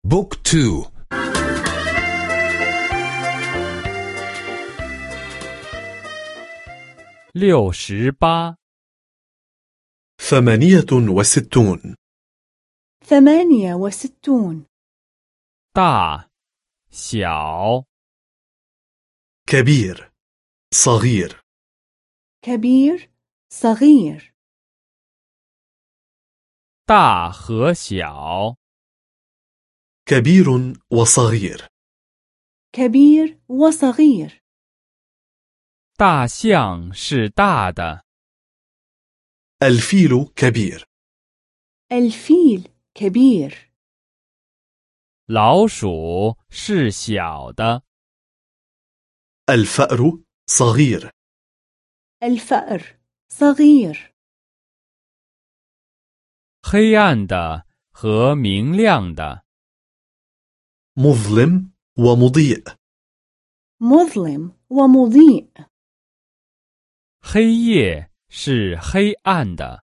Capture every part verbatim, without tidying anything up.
بوك تو. 六十八， ثمانية وستون. ثمانية وستون. 大小 كبير صغير. كبير صغير. 大和小 كبير وصغير. كبير وصغير. 大象是大的， الفيل كبير. الفيل كبير. 老鼠是小的， الفأر صغير. الفأر صغير. 黑暗的和明亮的， مظلم ومضيء. مظلم ومضيء. 黑夜是黑暗的，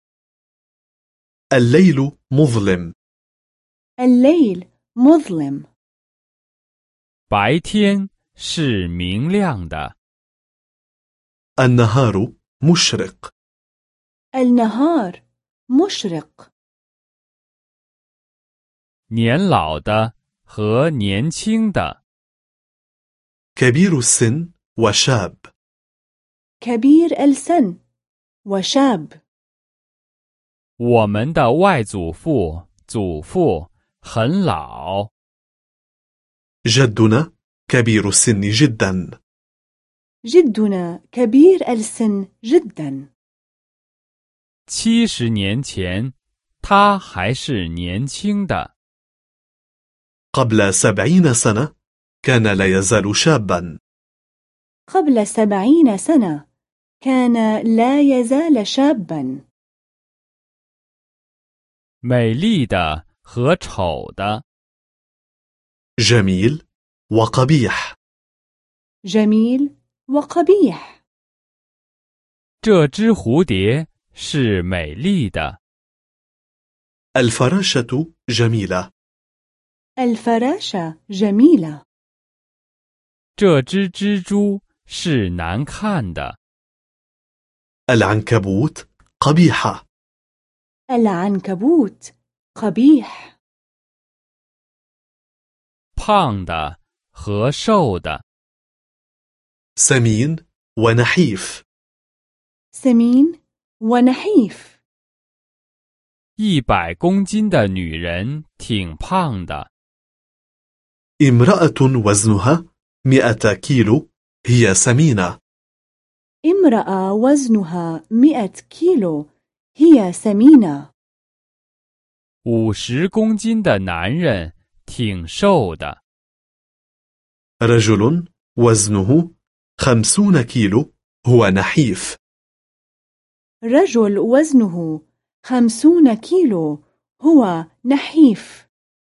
الليل مظلم. الليل مظلم. 白天是明亮的， النهار مشرق. النهار مشرق. 年老的和年轻的， كبير السن وشاب. كبير السن وشاب. 我们的外祖父、祖父很老， جدنا كبير السن جدا. جدنا كبير السن جدا. 七十年前他还是年轻的。 قبل سبعين سنة كان لا يزال شابا. قبل سبعين سنة كان لا يزال شابا. 美丽的和丑的， جميل وقبيح. جميل وقبيح. 这只蝴蝶是美丽的， الفراشة جميلة. الفراشة جميلة. 这只蜘蛛是难看的， العنكبوت قبيحة. العنكبوت قبيح. 胖的和瘦的， سمين ونحيف. سمين ونحيف. 一百公斤的女人挺胖的， امرأة وزنها مئة كيلو هي سمينة. امرأة وزنها مئة كيلو هي سمينة. 五十公斤的男人挺瘦的， رجل وزنه خمسون كيلو هو نحيف. رجل وزنه خمسون كيلو هو نحيف.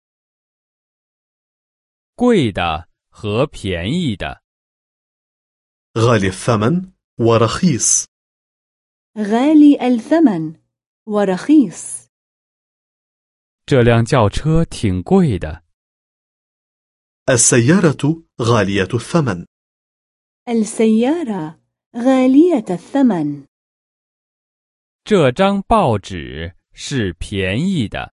贵的和便宜的， غالي الثمن ورخيص. غالي الثمن ورخيص. 这辆轿车挺贵的， السيارة غالية الثمن. السيارة غالية الثمن. 这张报纸是便宜的，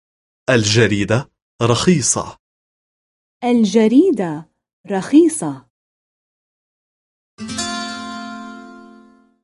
الجريدة رخيصة. الجريدة رخيصة.